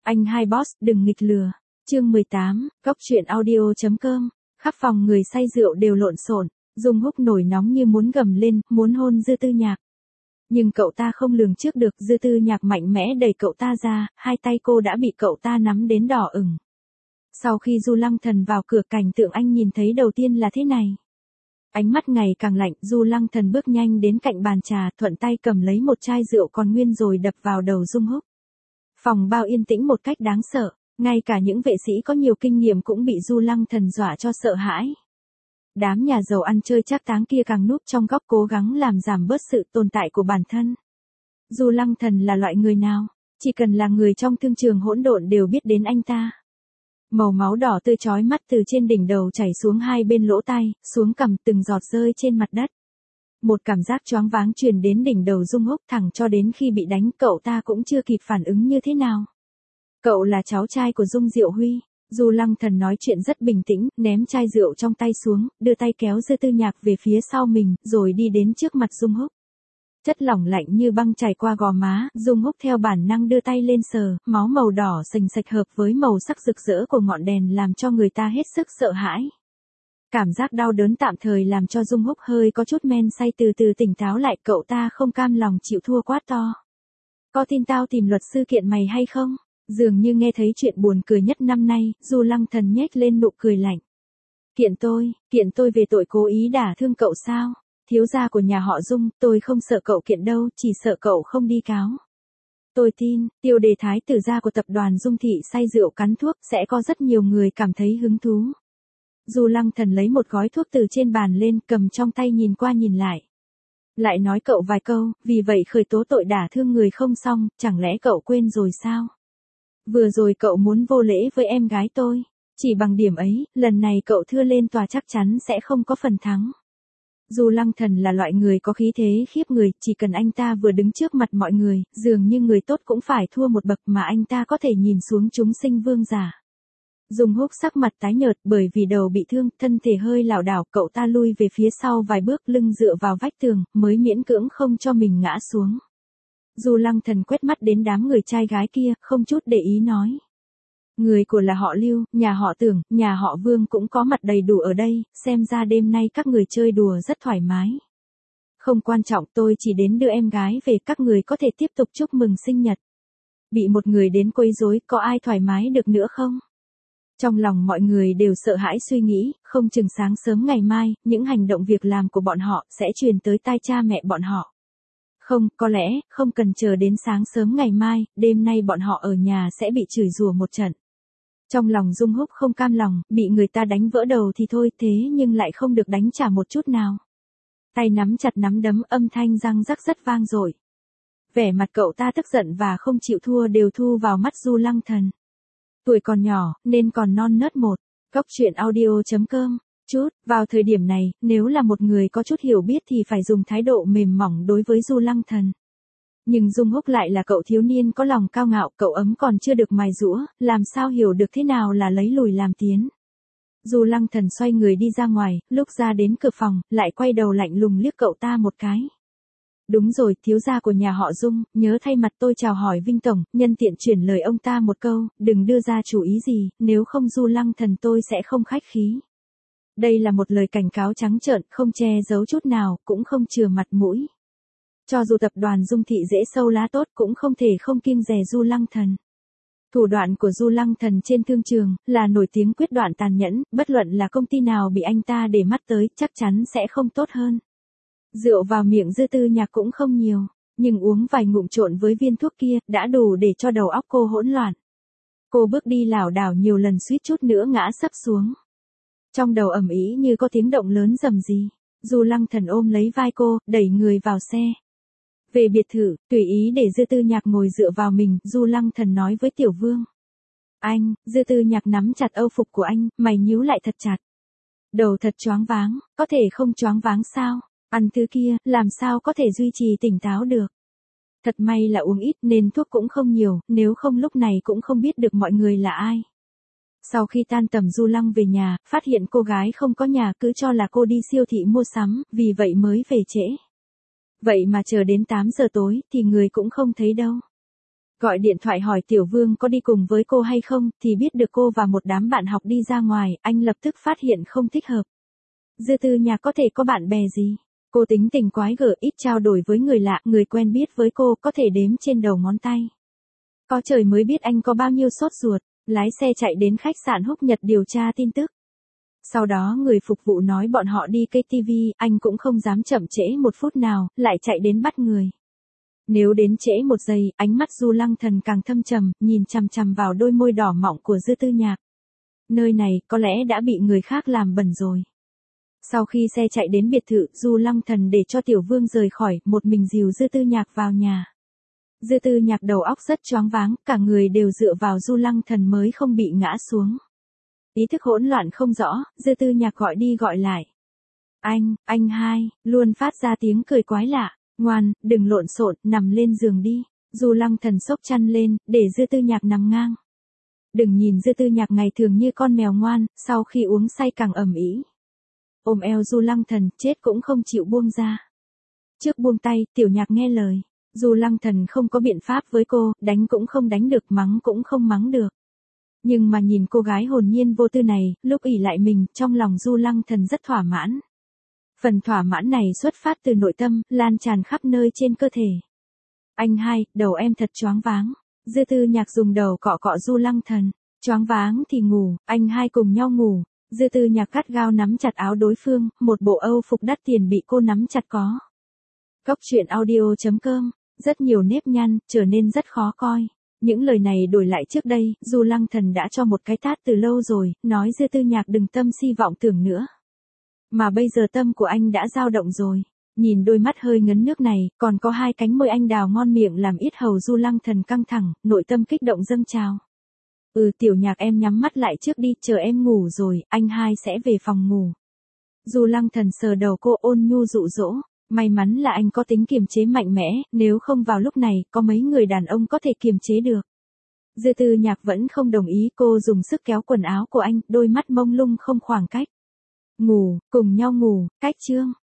Anh hai boss đừng nghịch lừa. Chương 18, Cóc truyện audio.com. Khắp phòng người say rượu đều lộn xộn, Dung Húc nổi nóng như muốn gầm lên, muốn hôn Dư Tư Nhạc. Nhưng cậu ta không lường trước được, Dư Tư Nhạc mạnh mẽ đẩy cậu ta ra, hai tay cô đã bị cậu ta nắm đến đỏ ửng. Sau khi Du Lăng Thần vào cửa, cảnh tượng anh nhìn thấy đầu tiên là thế này. Ánh mắt ngày càng lạnh, Du Lăng Thần bước nhanh đến cạnh bàn trà, thuận tay cầm lấy một chai rượu còn nguyên rồi đập vào đầu Dung Húc. Phòng bao yên tĩnh một cách đáng sợ, ngay cả những vệ sĩ có nhiều kinh nghiệm cũng bị Du Lăng Thần dọa cho sợ hãi. Đám nhà giàu ăn chơi trác táng kia càng núp trong góc cố gắng làm giảm bớt sự tồn tại của bản thân. Du Lăng Thần là loại người nào? Chỉ cần là người trong thương trường hỗn độn đều biết đến anh ta. Màu máu đỏ tươi chói mắt từ trên đỉnh đầu chảy xuống hai bên lỗ tai, xuống cằm, từng giọt rơi trên mặt đất. Một cảm giác choáng váng truyền đến đỉnh đầu Dung Húc, thẳng cho đến khi bị đánh cậu ta cũng chưa kịp phản ứng như thế nào. Cậu là cháu trai của Dung Diệu Huy. Du Lăng Thần nói chuyện rất bình tĩnh, ném chai rượu trong tay xuống, đưa tay kéo Dư Tư Nhạc về phía sau mình, rồi đi đến trước mặt Dung Húc. Chất lỏng lạnh như băng chảy qua gò má, Dung Húc theo bản năng đưa tay lên sờ, máu màu đỏ sình sạch hợp với màu sắc rực rỡ của ngọn đèn làm cho người ta hết sức sợ hãi. Cảm giác đau đớn tạm thời làm cho Dung Húc hơi có chút men say từ từ tỉnh táo lại, cậu ta không cam lòng chịu thua quát to. Có tin tao tìm luật sư kiện mày hay không? Dường như nghe thấy chuyện buồn cười nhất năm nay, Du Lăng Thần nhếch lên nụ cười lạnh. Kiện tôi về tội cố ý đả thương cậu sao? Thiếu gia của nhà họ Dung, tôi không sợ cậu kiện đâu, chỉ sợ cậu không đi cáo. Tôi tin, Tiêu Đề thái tử gia của tập đoàn Dung thị say rượu cắn thuốc, sẽ có rất nhiều người cảm thấy hứng thú. Du Lăng Thần lấy một gói thuốc từ trên bàn lên, cầm trong tay nhìn qua nhìn lại. Lại nói cậu vài câu, vì vậy khởi tố tội đả thương người không xong, chẳng lẽ cậu quên rồi sao? Vừa rồi cậu muốn vô lễ với em gái tôi. Chỉ bằng điểm ấy, lần này cậu thưa lên tòa chắc chắn sẽ không có phần thắng. Du Lăng Thần là loại người có khí thế khiếp người, chỉ cần anh ta vừa đứng trước mặt mọi người, dường như người tốt cũng phải thua một bậc mà anh ta có thể nhìn xuống chúng sinh vương giả. Dung Húc sắc mặt tái nhợt bởi vì đầu bị thương, thân thể hơi lảo đảo, cậu ta lui về phía sau vài bước, lưng dựa vào vách tường, mới miễn cưỡng không cho mình ngã xuống. Du Lăng Thần quét mắt đến đám người trai gái kia, không chút để ý nói. Người của là họ Lưu, nhà họ Tưởng, nhà họ Vương cũng có mặt đầy đủ ở đây, xem ra đêm nay các người chơi đùa rất thoải mái. Không quan trọng, tôi chỉ đến đưa em gái về, các người có thể tiếp tục chúc mừng sinh nhật. Bị một người đến quấy rối, có ai thoải mái được nữa không? Trong lòng mọi người đều sợ hãi suy nghĩ, không chừng sáng sớm ngày mai, những hành động việc làm của bọn họ sẽ truyền tới tai cha mẹ bọn họ. Không, có lẽ, không cần chờ đến sáng sớm ngày mai, đêm nay bọn họ ở nhà sẽ bị chửi rủa một trận. Trong lòng Dung Húc không cam lòng, bị người ta đánh vỡ đầu thì thôi, thế nhưng lại không được đánh trả một chút nào. Tay nắm chặt nắm đấm, âm thanh răng rắc rất vang dội. Vẻ mặt cậu ta tức giận và không chịu thua đều thu vào mắt Du Lăng Thần. Tuổi còn nhỏ, nên còn non nớt một. Cóc truyện audio.com. Vào thời điểm này, nếu là một người có chút hiểu biết thì phải dùng thái độ mềm mỏng đối với Du Lăng Thần. Nhưng Dung Húc lại là cậu thiếu niên có lòng cao ngạo, cậu ấm còn chưa được mài giũa, làm sao hiểu được thế nào là lấy lùi làm tiến. Du Lăng Thần xoay người đi ra ngoài, lúc ra đến cửa phòng, lại quay đầu lạnh lùng liếc cậu ta một cái. Đúng rồi, thiếu gia của nhà họ Dung, nhớ thay mặt tôi chào hỏi Vinh Tổng, nhân tiện chuyển lời ông ta một câu, đừng đưa ra chủ ý gì, nếu không Du Lăng Thần tôi sẽ không khách khí. Đây là một lời cảnh cáo trắng trợn, không che giấu chút nào, cũng không chừa mặt mũi. Cho dù tập đoàn Dung thị dễ sâu lá tốt cũng không thể không kiêng dè Du Lăng Thần. Thủ đoạn của Du Lăng Thần trên thương trường là nổi tiếng quyết đoán tàn nhẫn, bất luận là công ty nào bị anh ta để mắt tới chắc chắn sẽ không tốt hơn. Rượu vào miệng Dư Tư Nhạc cũng không nhiều, nhưng uống vài ngụm trộn với viên thuốc kia đã đủ để cho đầu óc cô hỗn loạn. Cô bước đi lảo đảo nhiều lần suýt chút nữa ngã sấp xuống. Trong đầu ầm ĩ như có tiếng động lớn rầm rì. Du Lăng Thần ôm lấy vai cô, đẩy người vào xe. Về biệt thự, tùy ý để Dư Tư Nhạc ngồi dựa vào mình, Du Lăng Thần nói với Tiểu Vương. Anh, Dư Tư Nhạc nắm chặt âu phục của anh, mày nhíu lại thật chặt. Đầu thật choáng váng, có thể không choáng váng sao? Ăn thứ kia, làm sao có thể duy trì tỉnh táo được? Thật may là uống ít nên thuốc cũng không nhiều, nếu không lúc này cũng không biết được mọi người là ai. Sau khi tan tầm Du Lăng về nhà, phát hiện cô gái không có nhà, cứ cho là cô đi siêu thị mua sắm, vì vậy mới về trễ. Vậy mà chờ đến 8 giờ tối thì người cũng không thấy đâu. Gọi điện thoại hỏi Tiểu Vương có đi cùng với cô hay không, thì biết được cô và một đám bạn học đi ra ngoài, anh lập tức phát hiện không thích hợp. Dư Tư Nhạc có thể có bạn bè gì? Cô tính tình quái gở, ít trao đổi với người lạ, người quen biết với cô có thể đếm trên đầu ngón tay. Có trời mới biết anh có bao nhiêu sốt ruột, lái xe chạy đến khách sạn Húc Nhật điều tra tin tức. Sau đó người phục vụ nói bọn họ đi KTV, anh cũng không dám chậm trễ một phút nào, lại chạy đến bắt người. Nếu đến trễ một giây, ánh mắt Du Lăng Thần càng thâm trầm, nhìn chằm chằm vào đôi môi đỏ mọng của Dư Tư Nhạc. Nơi này, có lẽ đã bị người khác làm bẩn rồi. Sau khi xe chạy đến biệt thự, Du Lăng Thần để cho Tiểu Vương rời khỏi, một mình dìu Dư Tư Nhạc vào nhà. Dư Tư Nhạc đầu óc rất choáng váng, cả người đều dựa vào Du Lăng Thần mới không bị ngã xuống. Ý thức hỗn loạn không rõ, Dư Tư Nhạc gọi đi gọi lại. Anh hai, luôn phát ra tiếng cười quái lạ. Ngoan, đừng lộn xộn, nằm lên giường đi. Du Lăng Thần xốc chăn lên, để Dư Tư Nhạc nằm ngang. Đừng nhìn Dư Tư Nhạc ngày thường như con mèo ngoan, sau khi uống say càng ầm ĩ. Ôm eo Du Lăng Thần, chết cũng không chịu buông ra. Trước buông tay, Tiểu Nhạc nghe lời. Du Lăng Thần không có biện pháp với cô, đánh cũng không đánh được, mắng cũng không mắng được. Nhưng mà nhìn cô gái hồn nhiên vô tư này, lúc ỷ lại mình, trong lòng Du Lăng Thần rất thỏa mãn. Phần thỏa mãn này xuất phát từ nội tâm, lan tràn khắp nơi trên cơ thể. Anh hai, đầu em thật choáng váng. Dư Tư Nhạc dùng đầu cọ cọ Du Lăng Thần. Choáng váng thì ngủ, anh hai cùng nhau ngủ. Dư Tư Nhạc gắt gao nắm chặt áo đối phương, một bộ âu phục đắt tiền bị cô nắm chặt có. Cốc truyện audio.com, rất nhiều nếp nhăn, trở nên rất khó coi. Những lời này đổi lại trước đây, Du Lăng Thần đã cho một cái tát từ lâu rồi, nói Dư Tư Nhạc đừng tâm si vọng tưởng nữa. Mà bây giờ tâm của anh đã dao động rồi. Nhìn đôi mắt hơi ngấn nước này, còn có hai cánh môi anh đào ngon miệng làm yết hầu Du Lăng Thần căng thẳng, nội tâm kích động dâng trào. Tiểu Nhạc em nhắm mắt lại trước đi, chờ em ngủ rồi, anh hai sẽ về phòng ngủ. Du Lăng Thần sờ đầu cô ôn nhu dụ dỗ, may mắn là anh có tính kiềm chế mạnh mẽ, nếu không vào lúc này, có mấy người đàn ông có thể kiềm chế được. Dư Tư Nhạc vẫn không đồng ý, cô dùng sức kéo quần áo của anh, đôi mắt mông lung không khoảng cách. Ngủ, cùng nhau ngủ, cách chương.